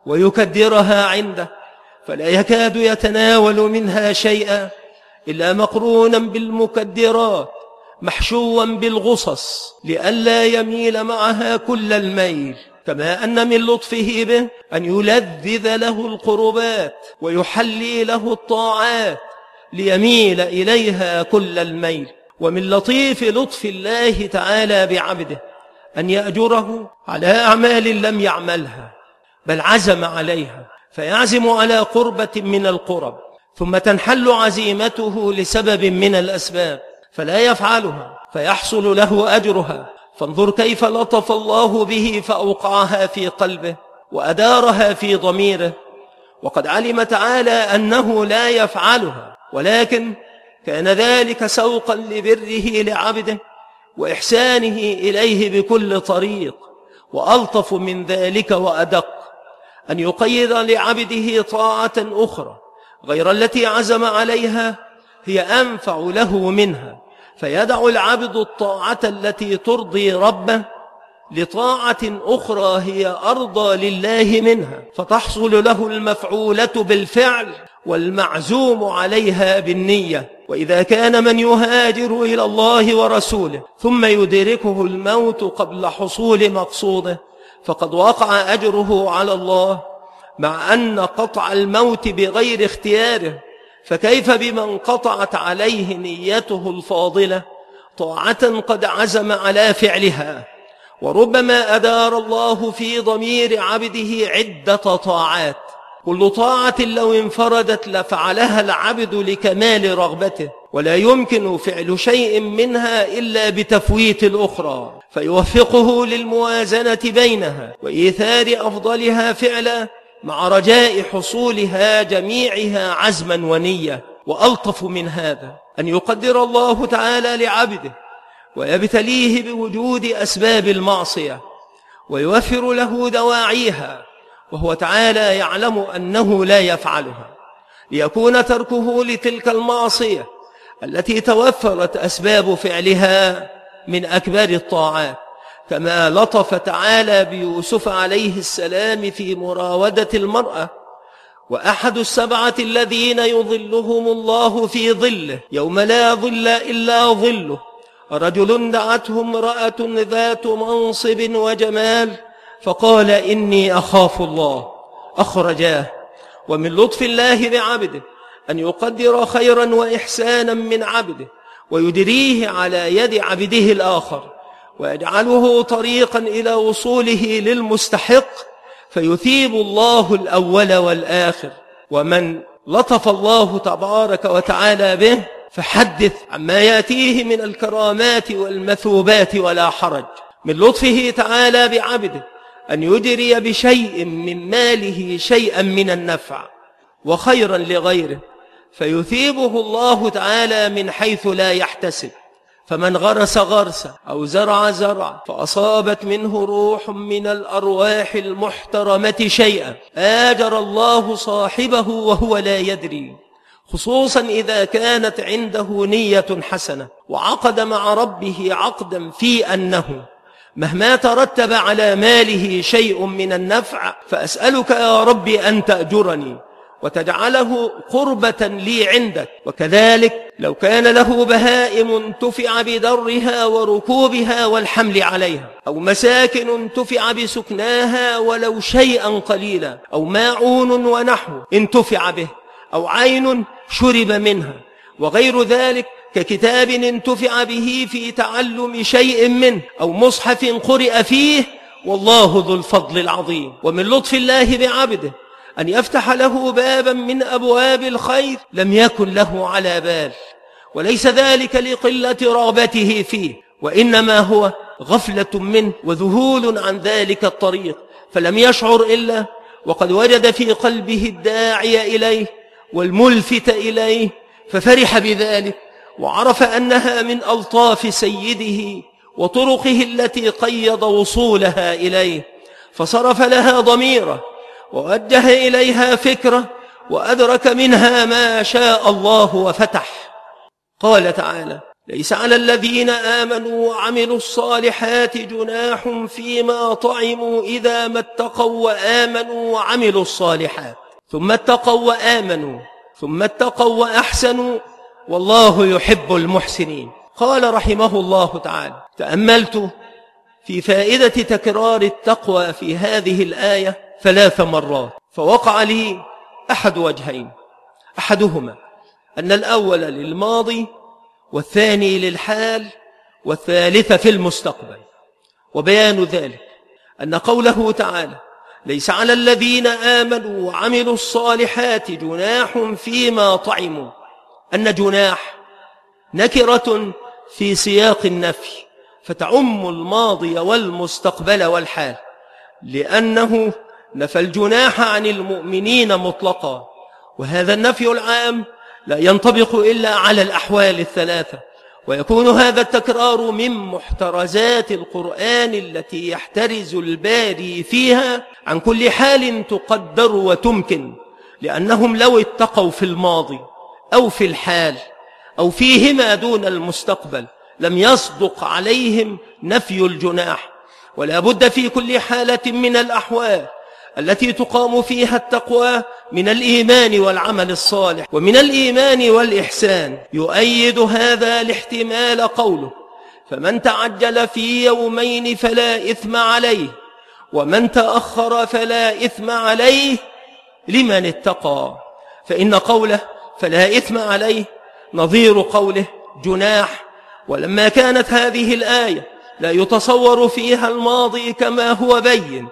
A: ويكدرها عنده، فلا يكاد يتناول منها شيئا إلا مقرونا بالمكدرات محشوا بالغصص لئلا يميل معها كل الميل. كما أن من لطفه به أن يلذذ له القربات ويحلي له الطاعات ليميل إليها كل الميل. ومن لطيف لطف الله تعالى بعبده أن يأجره على أعمال لم يعملها بل عزم عليها، فيعزم على قربة من القرب ثم تنحل عزيمته لسبب من الأسباب فلا يفعلها فيحصل له أجرها. فانظر كيف لطف الله به فأوقعها في قلبه وأدارها في ضميره، وقد علم تعالى أنه لا يفعلها، ولكن كان ذلك سوقا لبره لعبده وإحسانه إليه بكل طريق. وألطف من ذلك وأدق أن يقيد لعبده طاعة أخرى غير التي عزم عليها هي أنفع له منها، فيدع العبد الطاعة التي ترضي ربه لطاعة أخرى هي أرضى لله منها، فتحصل له المفعولة بالفعل والمعزوم عليها بالنية. وإذا كان من يهاجر إلى الله ورسوله ثم يدركه الموت قبل حصول مقصوده فقد وقع أجره على الله، مع أن قطع الموت بغير اختياره، فكيف بمن قطعت عليه نيته الفاضلة طاعة قد عزم على فعلها؟ وربما أدار الله في ضمير عبده عدة طاعات، كل طاعة لو انفردت لفعلها العبد لكمال رغبته، ولا يمكن فعل شيء منها إلا بتفويت الأخرى، فيوفقه للموازنة بينها وإيثار أفضلها فعلا مع رجاء حصولها جميعها عزما ونية. وألطف من هذا أن يقدر الله تعالى لعبده ويبتليه بوجود أسباب المعصية ويوفر له دواعيها وهو تعالى يعلم أنه لا يفعلها، ليكون تركه لتلك المعصية التي توفرت أسباب فعلها من أكبر الطاعات. كما لطف تعالى بيوسف عليه السلام في مراودة المرأة، وأحد السبعة الذين يظلهم الله في ظله يوم لا ظل إلا ظله رجل دعته امرأة ذات منصب وجمال فقال إني أخاف الله، أخرجاه. ومن لطف الله بعبده أن يقدر خيرا وإحسانا من عبده ويدريه على يد عبده الآخر ويجعله طريقا إلى وصوله للمستحق فيثيب الله الأول والآخر. ومن لطف الله تبارك وتعالى به فحدث عما يأتيه من الكرامات والمثوبات ولا حرج. من لطفه تعالى بعبده أن يجري بشيء من ماله شيئا من النفع وخيرا لغيره فيثيبه الله تعالى من حيث لا يحتسب. فمن غرس غرسا أو زرع زرعا فأصابت منه روح من الأرواح المحترمة شيئا آجر الله صاحبه وهو لا يدري، خصوصا إذا كانت عنده نية حسنة وعقد مع ربه عقدا في أنه مهما ترتب على ماله شيء من النفع فأسألك يا رب أن تأجرني وتجعله قربة لي عندك. وكذلك لو كان له بهائم انتفع بدرها وركوبها والحمل عليها، أو مساكن انتفع بسكناها ولو شيئا قليلا، أو ماعون ونحو انتفع به، أو عين شرب منها، وغير ذلك ككتاب انتفع به في تعلم شيء منه، أو مصحف قرئ فيه، والله ذو الفضل العظيم. ومن لطف الله بعبده أن يفتح له بابا من أبواب الخير لم يكن له على بال، وليس ذلك لقلة رغبته فيه، وإنما هو غفلة منه وذهول عن ذلك الطريق، فلم يشعر إلا وقد وجد في قلبه الداعي إليه والملفت إليه ففرح بذلك وعرف أنها من ألطاف سيده وطرقه التي قيض وصولها إليه، فصرف لها ضميره ووجه إليها فكرة وأدرك منها ما شاء الله وفتح. قال تعالى: ليس على الذين آمنوا وعملوا الصالحات جناح فيما طعموا إذا ما اتقوا وآمنوا وعملوا الصالحات ثم اتقوا وآمنوا ثم اتقوا وأحسنوا والله يحب المحسنين. قال رحمه الله تعالى: تأملت في فائدة تكرار التقوى في هذه الآية 3 مرات، فوقع لي أحد وجهين: أحدهما أن الأول للماضي، والثاني للحال، والثالث في المستقبل. وبيان ذلك أن قوله تعالى: ليس على الذين آمنوا وعملوا الصالحات جناح فيما طعموا، أن جناح نكرة في سياق النفي، فتعم الماضي والمستقبل والحال، لأنه نفى الجناح عن المؤمنين مطلقا، وهذا النفي العام لا ينطبق إلا على الأحوال ال3، ويكون هذا التكرار من محترزات القرآن التي يحترز الباري فيها عن كل حال تقدر وتمكن، لأنهم لو اتقوا في الماضي أو في الحال أو فيهما دون المستقبل لم يصدق عليهم نفي الجناح. ولا بد في كل حالة من الأحوال التي تقام فيها التقوى من الإيمان والعمل الصالح ومن الإيمان والإحسان. يؤيد هذا الاحتمال قوله: فمن تعجل في يومين فلا إثم عليه ومن تأخر فلا إثم عليه لمن اتقى. فإن قوله فلا إثم عليه نظير قوله جناح. ولما كانت هذه الآية لا يتصور فيها الماضي كما هو بين،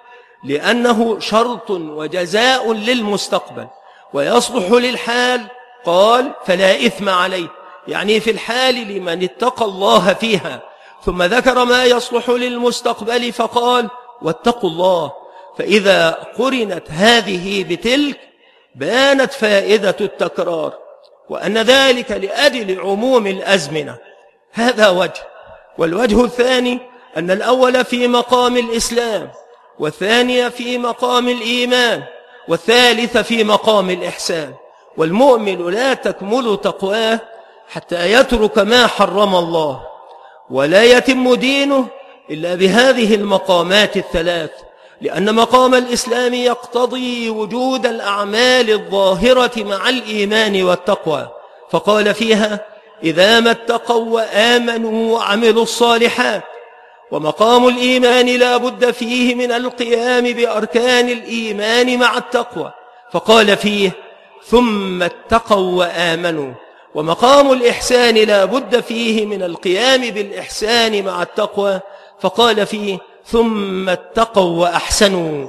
A: لأنه شرط وجزاء للمستقبل ويصلح للحال، قال فلا إثم عليه، يعني في الحال لمن اتقى الله فيها، ثم ذكر ما يصلح للمستقبل فقال واتقوا الله. فإذا قرنت هذه بتلك بانت فائدة التكرار، وأن ذلك لأجل عموم الأزمنة. هذا وجه. والوجه الثاني أن الأول في مقام الإسلام، والثاني في مقام الإيمان، والثالث في مقام الإحسان. والمؤمن لا تكمل تقواه حتى يترك ما حرم الله، ولا يتم دينه إلا بهذه المقامات ال3، لأن مقام الإسلام يقتضي وجود الأعمال الظاهرة مع الإيمان والتقوى، فقال فيها إذا ما اتقوا وآمنوا وعملوا الصالحات. ومقام الإيمان لا بد فيه من القيام بأركان الإيمان مع التقوى، فقال فيه ثم اتقوا وآمنوا. ومقام الإحسان لا بد فيه من القيام بالإحسان مع التقوى، فقال فيه ثم اتقوا وأحسنوا.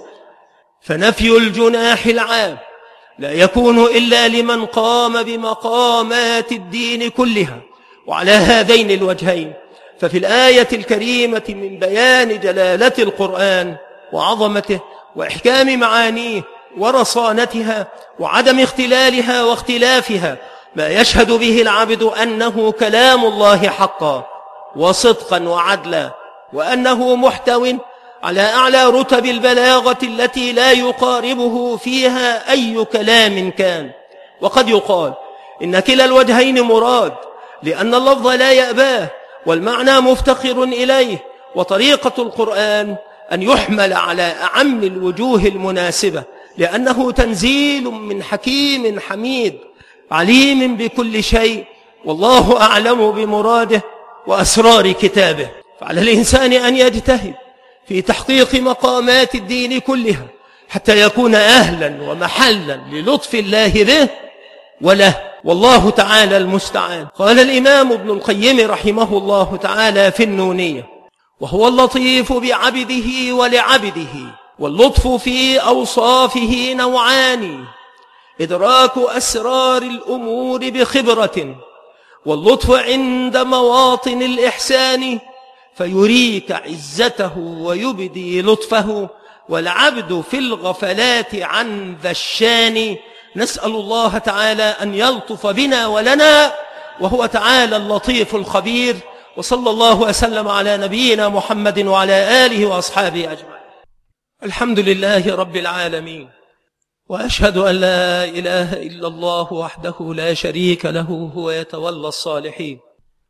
A: فنفي الجناح العام لا يكون إلا لمن قام بمقامات الدين كلها. وعلى هذين الوجهين ففي الآية الكريمة من بيان جلالة القرآن وعظمته وإحكام معانيه ورصانتها وعدم اختلالها واختلافها ما يشهد به العبد أنه كلام الله حقا وصدقا وعدلا، وأنه محتو على أعلى رتب البلاغة التي لا يقاربه فيها أي كلام كان. وقد يقال إن كلا الوجهين مراد، لأن اللفظ لا يأباه والمعنى مفتقر إليه، وطريقة القرآن أن يحمل على أعم الوجوه المناسبة، لأنه تنزيل من حكيم حميد عليم بكل شيء، والله أعلم بمراده وأسرار كتابه. فعلى الإنسان أن يجتهد في تحقيق مقامات الدين كلها حتى يكون أهلا ومحلا للطف الله به وله، والله تعالى المستعان. قال الإمام ابن القيم رحمه الله تعالى في النونية: وهو اللطيف بعبده ولعبده، واللطف في أوصافه نوعان: إدراك أسرار الأمور بخبرة، واللطف عند مواطن الإحسان فيريك عزته ويبدي لطفه، والعبد في الغفلات عن ذا الشان. نسأل الله تعالى أن يلطف بنا ولنا، وهو تعالى اللطيف الخبير. وصلى الله وسلم على نبينا محمد وعلى آله وأصحابه أجمعين. الحمد لله رب العالمين، وأشهد أن لا إله إلا الله وحده لا شريك له، هو يتولى الصالحين،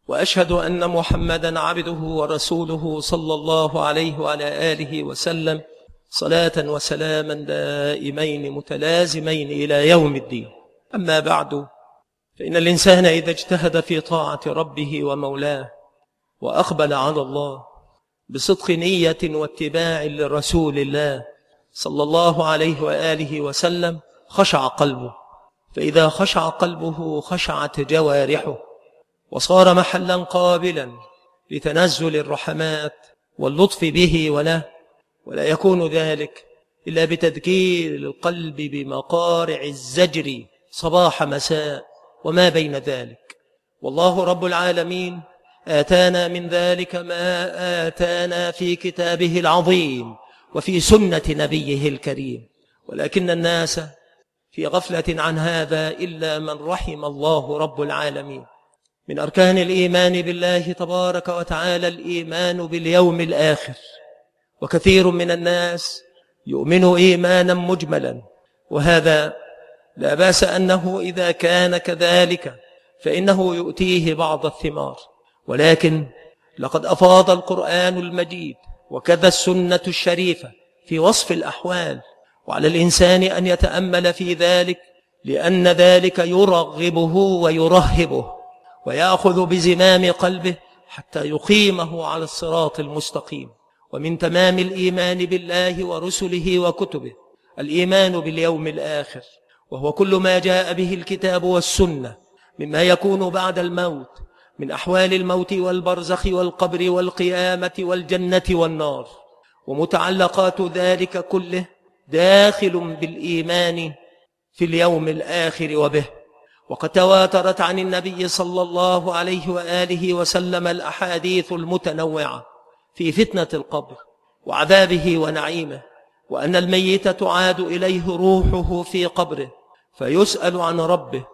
A: وأشهد أن محمدا عبده ورسوله صلى الله عليه وعلى آله وسلم صلاة وسلاما دائمين متلازمين إلى يوم الدين. أما بعد، فإن الإنسان إذا اجتهد في طاعة ربه ومولاه وأقبل على الله بصدق نية واتباع لرسول الله صلى الله عليه وآله وسلم خشع قلبه، فإذا خشع قلبه خشعت جوارحه، وصار محلا قابلا لتنزل الرحمات واللطف به وله، ولا يكون ذلك إلا بتذكير القلب بمقارع الزجر صباح مساء وما بين ذلك. والله رب العالمين آتانا من ذلك ما آتانا في كتابه العظيم وفي سنة نبيه الكريم، ولكن الناس في غفلة عن هذا إلا من رحم الله رب العالمين. من أركان الإيمان بالله تبارك وتعالى الإيمان باليوم الآخر، وكثير من الناس يؤمن إيمانا مجملا، وهذا لا بأس أنه إذا كان كذلك فإنه يؤتيه بعض الثمار، ولكن لقد أفاض القرآن المجيد وكذا السنة الشريفة في وصف الأحوال، وعلى الإنسان أن يتأمل في ذلك، لأن ذلك يرغبه ويرهبه ويأخذ بزمام قلبه حتى يقيمه على الصراط المستقيم. ومن تمام الإيمان بالله ورسله وكتبه الإيمان باليوم الآخر، وهو كل ما جاء به الكتاب والسنة مما يكون بعد الموت من أحوال الموت والبرزخ والقبر والقيامة والجنة والنار، ومتعلقات ذلك كله داخل بالإيمان في اليوم الآخر وبه. وقد تواترت عن النبي صلى الله عليه وآله وسلم الأحاديث المتنوعة في فتنة القبر وعذابه ونعيمه، وأن الميت تعاد إليه روحه في قبره فيسأل عن ربه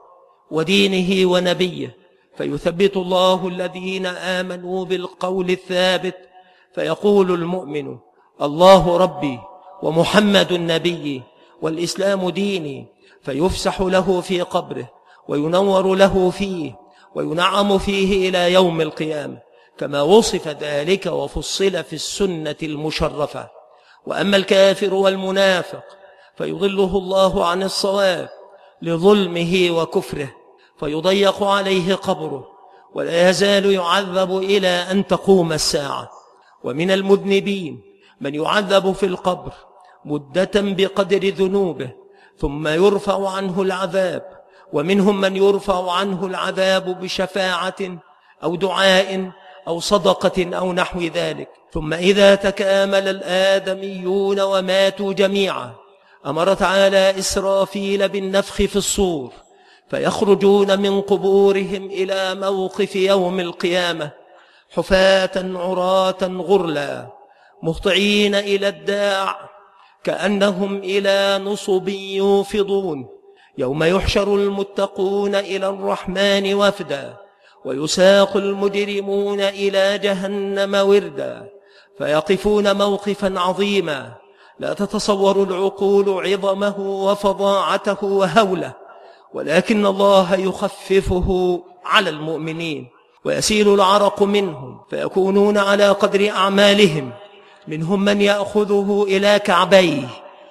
A: ودينه ونبيه، فيثبت الله الذين آمنوا بالقول الثابت، فيقول المؤمن الله ربي ومحمد نبي والإسلام ديني، فيفسح له في قبره وينور له فيه وينعم فيه إلى يوم القيامة، كما وصف ذلك وفصل في السنة المشرفة. وأما الكافر والمنافق فيضله الله عن الصواب لظلمه وكفره، فيضيق عليه قبره ولا يزال يعذب إلى أن تقوم الساعة. ومن المذنبين من يعذب في القبر مدة بقدر ذنوبه ثم يرفع عنه العذاب، ومنهم من يرفع عنه العذاب بشفاعة أو دعاء أو صدقة أو نحو ذلك، ثم إذا تكامل الآدميون وماتوا جميعا أمر تعالى إسرافيل بالنفخ في الصور، فيخرجون من قبورهم إلى موقف يوم القيامة حفاة عراة غرلا مهطعين إلى الداع كأنهم إلى نصب يوفضون، يوم يحشر المتقون إلى الرحمن وفدا ويساق المجرمون إلى جهنم وردا، فيقفون موقفا عظيما لا تتصور العقول عظمه وفظاعته وهوله، ولكن الله يخففه على المؤمنين ويسيل العرق منهم فيكونون على قدر أعمالهم، منهم من يأخذه إلى كعبيه،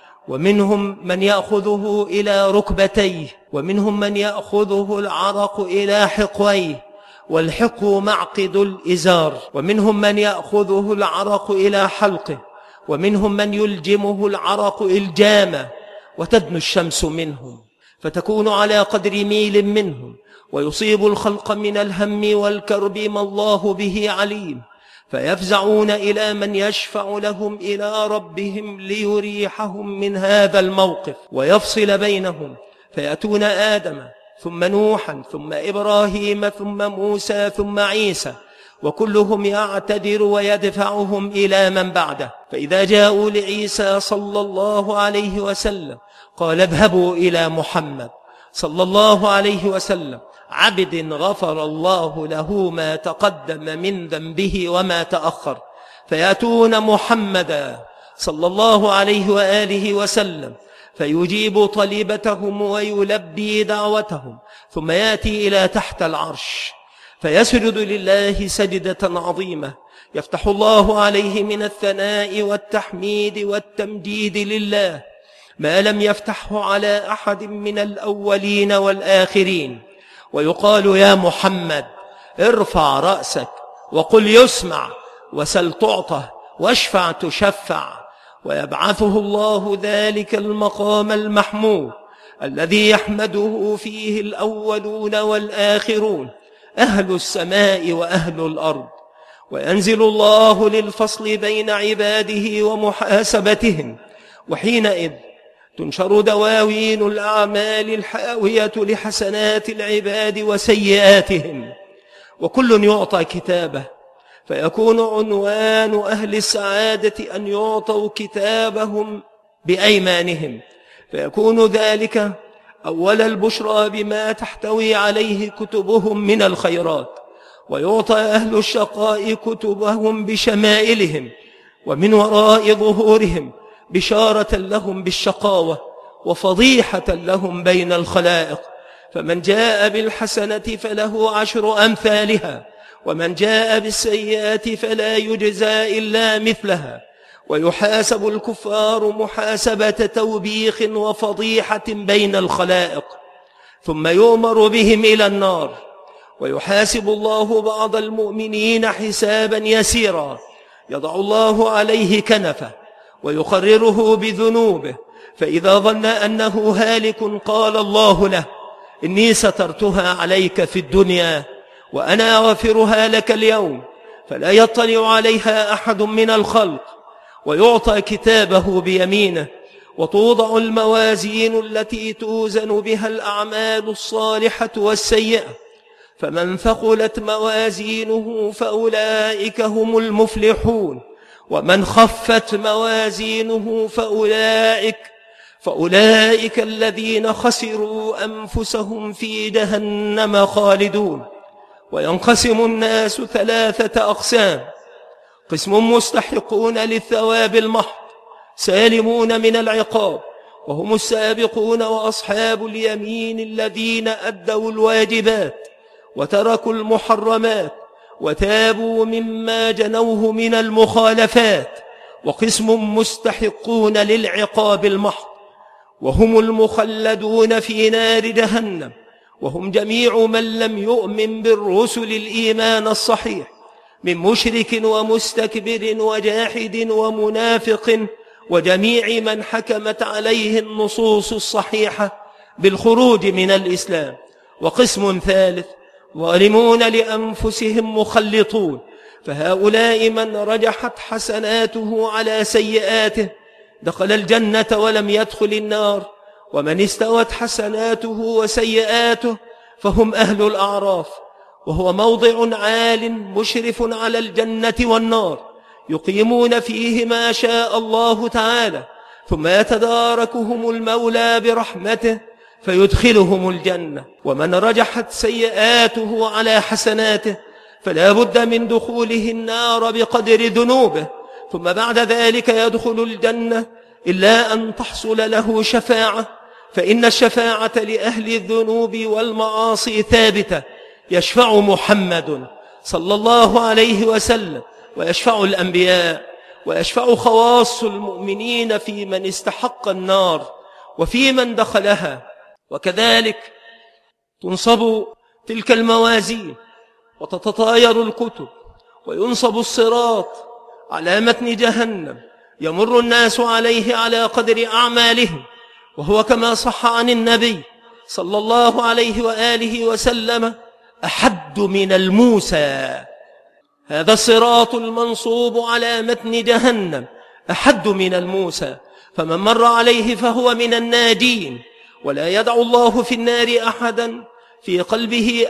A: ومنهم من يأخذه إلى ركبتيه، ومنهم من يأخذه العرق إلى حقويه، والحقو معقد الإزار، ومنهم من يأخذه العرق إلى حلقه، ومنهم من يلجمه العرق إلجاما، وتدنو الشمس منهم فتكون على قدر ميل منهم، ويصيب الخلق من الهم والكرب ما الله به عليم، فيفزعون إلى من يشفع لهم إلى ربهم ليريحهم من هذا الموقف ويفصل بينهم، فيأتون آدم ثم نوحا ثم إبراهيم ثم موسى ثم عيسى، وكلهم يعتذر ويدفعهم إلى من بعده، فإذا جاءوا لعيسى صلى الله عليه وسلم قال اذهبوا إلى محمد صلى الله عليه وسلم عبد غفر الله له ما تقدم من ذنبه وما تأخر، فيأتون محمدا صلى الله عليه وآله وسلم فيجيب طلبتهم ويلبي دعوتهم، ثم يأتي إلى تحت العرش فيسجد لله سجدة عظيمة يفتح الله عليه من الثناء والتحميد والتمجيد لله ما لم يفتحه على أحد من الأولين والآخرين. ويقال: يا محمد ارفع رأسك وقل يسمع، وسل تعطى، واشفع تشفع. ويبعثه الله ذلك المقام المحمود الذي يحمده فيه الأولون والآخرون، أهل السماء وأهل الأرض. وينزل الله للفصل بين عباده ومحاسبتهم، وحينئذ تنشر دواوين الأعمال الحاوية لحسنات العباد وسيئاتهم، وكل يعطى كتابه، فيكون عنوان أهل السعادة أن يعطوا كتابهم بأيمانهم، فيكون ذلك أول البشرى بما تحتوي عليه كتبهم من الخيرات. ويعطى أهل الشقاء كتبهم بشمائلهم، ومن وراء ظهورهم بشارة لهم بالشقاوة وفضيحة لهم بين الخلائق. فمن جاء بالحسنة فله 10 أمثالها، ومن جاء بالسيئات فلا يجزى إلا مثلها. ويحاسب الكفار محاسبة توبيخ وفضيحة بين الخلائق، ثم يؤمر بهم إلى النار. ويحاسب الله بعض المؤمنين حسابا يسيرا، يضع الله عليه كنفه ويقرره بذنوبه، فإذا ظن أنه هالك قال الله له: إني سترتها عليك في الدنيا وأنا أغفرها لك اليوم، فلا يطلع عليها أحد من الخلق. ويعطى كتابه بيمينه، وتوضع الموازين التي توزن بها الأعمال الصالحة والسيئة، فمن ثقلت موازينه فأولئك هم المفلحون، ومن خفت موازينه فأولئك الذين خسروا أنفسهم في جهنم خالدون. وينقسم الناس 3 أقسام: قسم مستحقون للثواب المحض سالمون من العقاب، وهم السابقون وأصحاب اليمين الذين أدوا الواجبات وتركوا المحرمات وتابوا مما جنوه من المخالفات. وقسم مستحقون للعقاب المحض، وهم المخلدون في نار جهنم، وهم جميع من لم يؤمن بالرسل الإيمان الصحيح من مشرك ومستكبر وجاحد ومنافق، وجميع من حكمت عليه النصوص الصحيحة بالخروج من الإسلام. وقسم ثالث: ظالمون لأنفسهم مخلطون، فهؤلاء من رجحت حسناته على سيئاته دخل الجنة ولم يدخل النار، ومن استوت حسناته وسيئاته فهم أهل الأعراف، وهو موضع عال مشرف على الجنة والنار، يقيمون فيه ما شاء الله تعالى، ثم يتداركهم المولى برحمته فيدخلهم الجنة. ومن رجحت سيئاته على حسناته فلا بد من دخوله النار بقدر ذنوبه، ثم بعد ذلك يدخل الجنة إلا أن تحصل له شفاعة، فإن الشفاعة لأهل الذنوب والمعاصي ثابتة، يشفع محمد صلى الله عليه وسلم، ويشفع الأنبياء، ويشفع خواص المؤمنين في من استحق النار وفي من دخلها. وكذلك تنصب تلك الموازين وتتطاير الكتب وينصب الصراط على متن جهنم، يمر الناس عليه على قدر أعمالهم، وهو كما صح عن النبي صلى الله عليه وآله وسلم: أحد من الموسى. هذا الصراط المنصوب على متن جهنم أحد من الموسى، فمن مر عليه فهو من الناجين، ولا يدع الله في النار أحدا في قلبه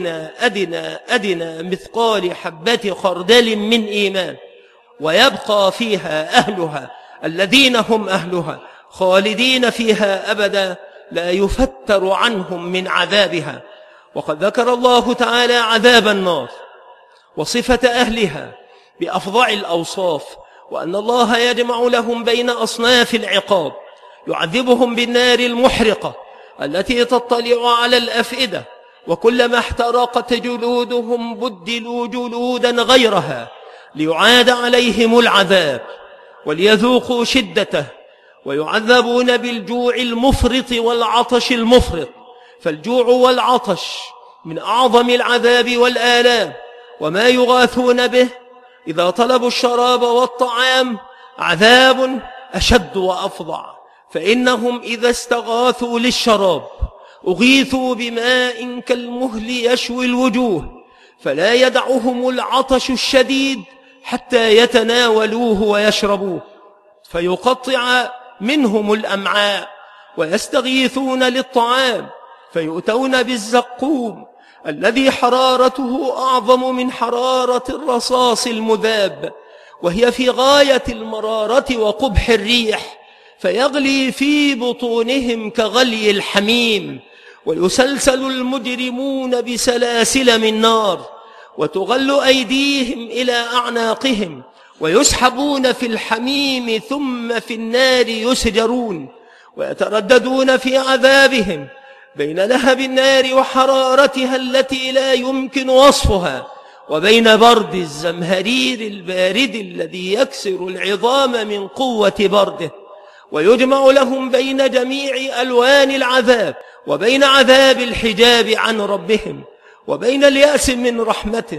A: أدنى مثقال حبة خردل من إيمان، ويبقى فيها أهلها الذين هم أهلها خالدين فيها أبدا، لا يفتر عنهم من عذابها. وقد ذكر الله تعالى عذاب النار وصفة أهلها بأفظع الأوصاف، وأن الله يجمع لهم بين أصناف العقاب، يعذبهم بالنار المحرقة التي تطلع على الأفئدة وكلما احترقت جلودهم بدلوا جلودا غيرها ليعاد عليهم العذاب وليذوقوا شدته، ويعذبون بالجوع المفرط والعطش المفرط. فالجوع والعطش من أعظم العذاب والآلام، وما يغاثون به إذا طلبوا الشراب والطعام عذاب أشد وأفظع. فإنهم إذا استغاثوا للشراب أغيثوا بماء كالمهل يشوي الوجوه، فلا يدعهم العطش الشديد حتى يتناولوه ويشربوه، فيقطع منهم الأمعاء. ويستغيثون للطعام فيؤتون بالزقوم الذي حرارته أعظم من حرارة الرصاص المذاب، وهي في غاية المرارة وقبح الريح، فيغلي في بطونهم كغلي الحميم. ويسلسل المجرمون بسلاسل من نار، وتغل أيديهم إلى أعناقهم، ويسحبون في الحميم ثم في النار يسجرون، ويترددون في عذابهم بين لهب النار وحرارتها التي لا يمكن وصفها، وبين برد الزمهرير البارد الذي يكسر العظام من قوة برده. ويجمع لهم بين جميع ألوان العذاب، وبين عذاب الحجاب عن ربهم، وبين اليأس من رحمته،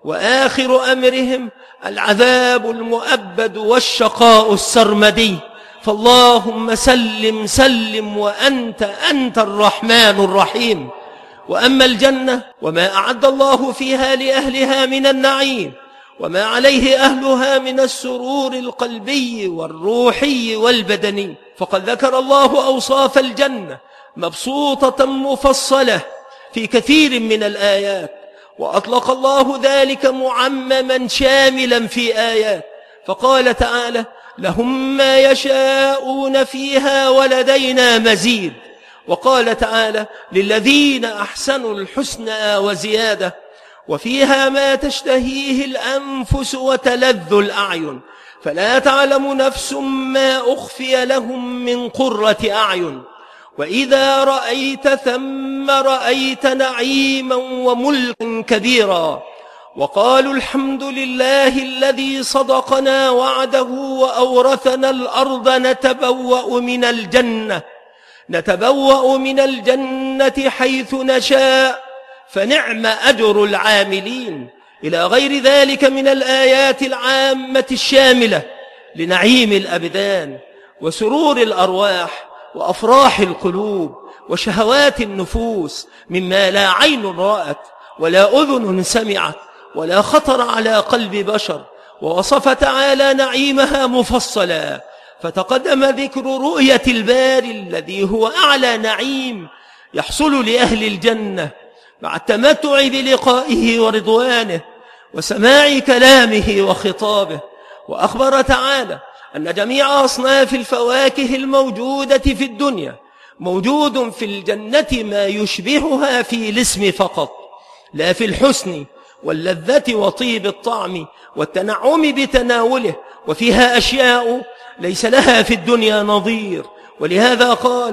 A: وآخر أمرهم العذاب المؤبد والشقاء السرمدي. فاللهم سلم سلم وأنت الرحمن الرحيم. وأما الجنة وما أعد الله فيها لأهلها من النعيم، وما عليه أهلها من السرور القلبي والروحي والبدني، فقد ذكر الله أوصاف الجنة مبسوطة مفصلة في كثير من الآيات، وأطلق الله ذلك معمما شاملا في آيات، فقال تعالى: لهم ما يشاءون فيها ولدينا مزيد. وقال تعالى: للذين أحسنوا الحسنى وزيادة، وفيها ما تشتهيه الأنفس وتلذ الأعين، فلا تعلم نفس ما أخفي لهم من قرة أعين، وإذا رأيت ثم رأيت نعيما وملكا كبيرا. وقالوا الحمد لله الذي صدقنا وعده وأورثنا الأرض نتبوأ من الجنة حيث نشاء فنعم أجر العاملين، إلى غير ذلك من الآيات العامة الشاملة لنعيم الأبدان وسرور الأرواح وأفراح القلوب وشهوات النفوس، مما لا عين رأت ولا أذن سمعت ولا خطر على قلب بشر. ووصف تعالى نعيمها مفصلا، فتقدم ذكر رؤية الباري الذي هو أعلى نعيم يحصل لأهل الجنة مع التمتع بلقائه ورضوانه وسماع كلامه وخطابه. وأخبر تعالى أن جميع أصناف الفواكه الموجودة في الدنيا موجود في الجنة ما يشبهها في الاسم فقط، لا في الحسن واللذة وطيب الطعم والتنعم بتناوله، وفيها أشياء ليس لها في الدنيا نظير. ولهذا قال: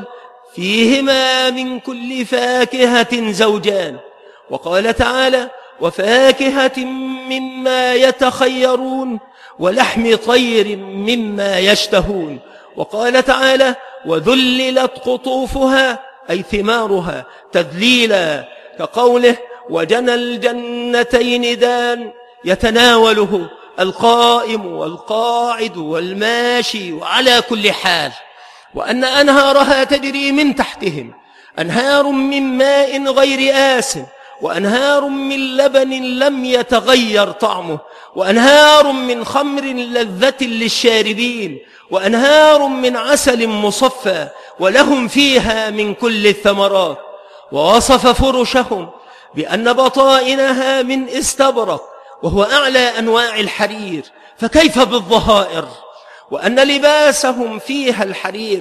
A: فيهما من كل فاكهة زوجان. وقال تعالى: وفاكهة مما يتخيرون ولحم طير مما يشتهون. وقال تعالى: وذللت قطوفها أي ثمارها تذليلا، كقوله: وجنى الجنتين دان يتناوله القائم والقاعد والماشي وعلى كل حال، وأن أنهارها تجري من تحتهم، أنهار من ماء غير آسن، وأنهار من لبن لم يتغير طعمه، وأنهار من خمر لذة للشاربين، وأنهار من عسل مصفى، ولهم فيها من كل الثمرات. ووصف فرشهم بأن بطائنها من استبرق، وهو أعلى أنواع الحرير، فكيف بالظهائر؟ وأن لباسهم فيها الحرير،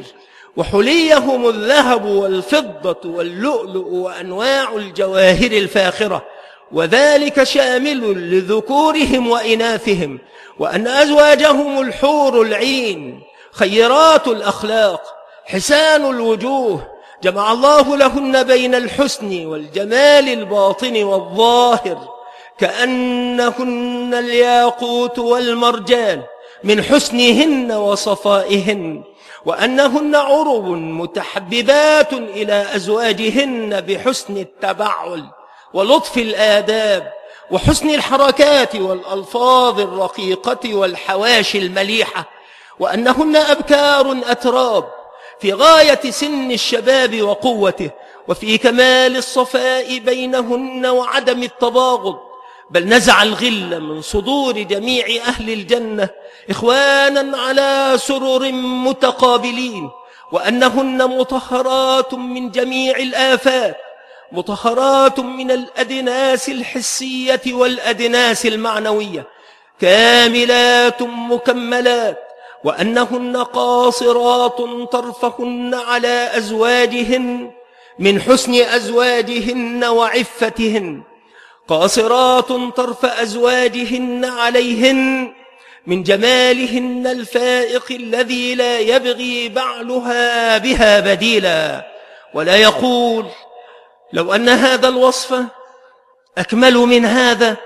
A: وحليهم الذهب والفضة واللؤلؤ وأنواع الجواهر الفاخرة، وذلك شامل لذكورهم وإناثهم. وأن أزواجهم الحور العين خيرات الأخلاق حسان الوجوه جمع الله لهن بين الحسن والجمال الباطن والظاهر كأنهن الياقوت والمرجان من حسنهن وصفائهن، وأنهن عرب متحببات إلى أزواجهن بحسن التبعل ولطف الآداب وحسن الحركات والألفاظ الرقيقة والحواشي المليحة، وأنهن أبكار أتراب في غاية سن الشباب وقوته، وفي كمال الصفاء بينهن وعدم التباغض، بل نزع الغل من صدور جميع أهل الجنة إخوانا على سرر متقابلين، وأنهن مطهرات من جميع الآفات، مطهرات من الأدناس الحسية والأدناس المعنوية، كاملات مكملات، وأنهن قاصرات طرفهن على أزواجهن من حسن أزواجهن وعفتهن، قاصرات طرف أزواجهن عليهن من جمالهن الفائق الذي لا يبغي بعلها بها بديلا، ولا يقول لو أن هذا الوصف أكمل من هذا،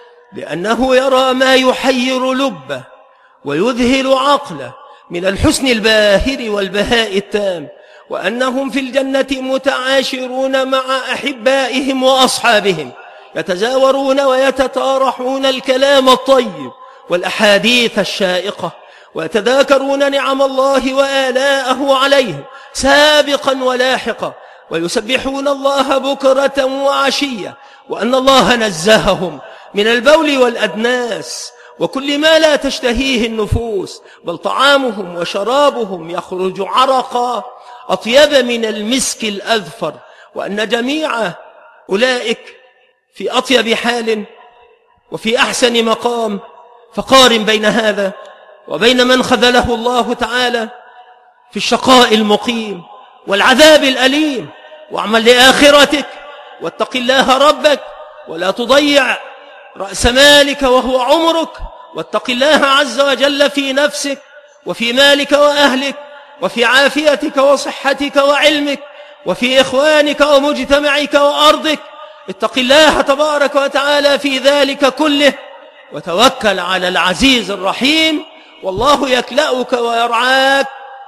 A: لأنه يرى ما يحير لبه ويذهل عقله من الحسن الباهر والبهاء التام، وأنهم في الجنة متعاشرون مع أحبائهم وأصحابهم، يتزاورون ويتطارحون الكلام الطيب والأحاديث الشائقة، ويتذاكرون نعم الله وآلاءه عليهم سابقا ولاحقا، ويسبحون الله بكرة وعشية، وأن الله نزههم من البول والأدناس وكل ما لا تشتهيه النفوس، بل طعامهم وشرابهم يخرج عرقا أطيب من المسك الأذفر، وأن جميع أولئك في أطيب حال وفي أحسن مقام. فقارن بين هذا وبين من خذله الله تعالى في الشقاء المقيم والعذاب الأليم، واعمل لآخرتك واتق الله ربك ولا تضيع رأس مالك وهو عمرك، واتق الله عز وجل في نفسك وفي مالك وأهلك وفي عافيتك وصحتك وعلمك وفي إخوانك ومجتمعك وأرضك، اتق الله تبارك وتعالى في ذلك كله، وتوكل على العزيز الرحيم، والله يكلأك ويرعاك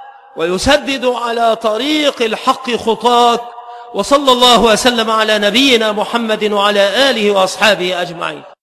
A: ويسدد على طريق الحق خطاك. وصلى الله وسلم على نبينا محمد وعلى آله وأصحابه أجمعين.